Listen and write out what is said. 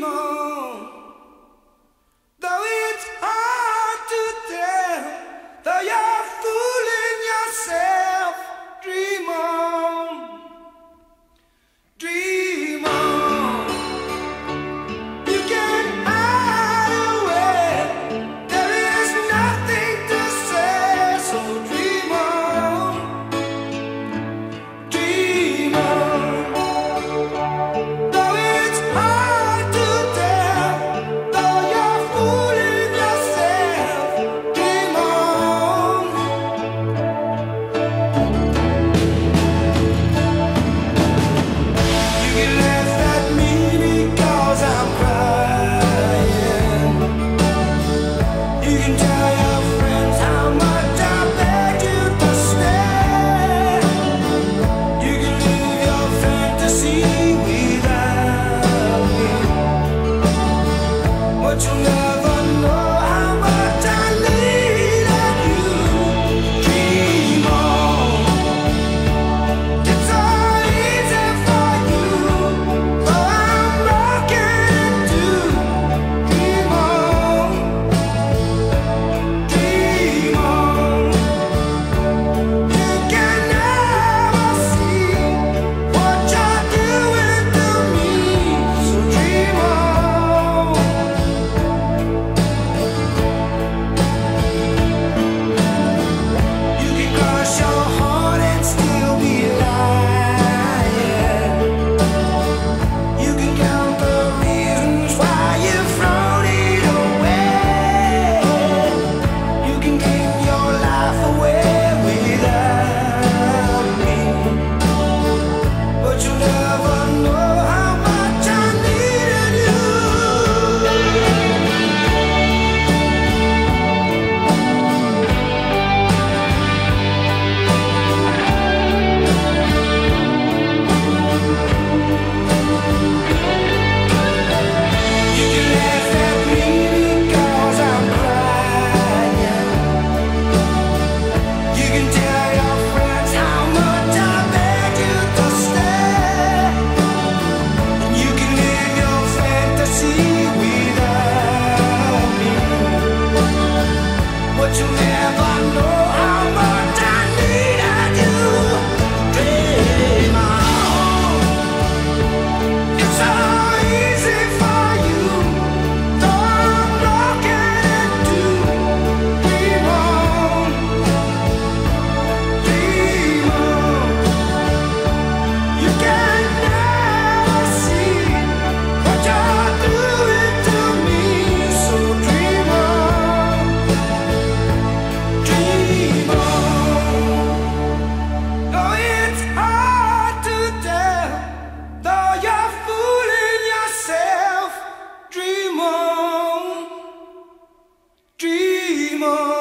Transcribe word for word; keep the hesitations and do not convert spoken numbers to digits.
on. Though it's hard to tell, though you're fooling yourself, dream on, dream on. You can hide away, there is nothing to say, so dream on, dream on. Though it's hard to tell, though you're fooling yourself, dream on. You can laugh at me because I'm crying. You can tell your friends how much I begged you to stay. You can live your fantasy without me, but you'll never know how much I needed you. Dream on. It's so easy for you, though I'm broken too. Dream on, dream on. You can never see what you're doing to me, so dream on. You can cross your heart and still be lying. You can count the reasons why you've thrown it away. You can give your life away without me, but you'll never know how much I needed you. You can laugh at me because I'm crying. You can tell your friends how much I begged you to stay. And you can live your fantasy without me, but you'll never know how much I needed you. Dream on. It's so easy for you, though I'm broken too. Dream on, dream on. You can never see what you're doing to me, so dream on, dream on. Though it's hard to tell, though you're fooling yourself, dream on, dream on.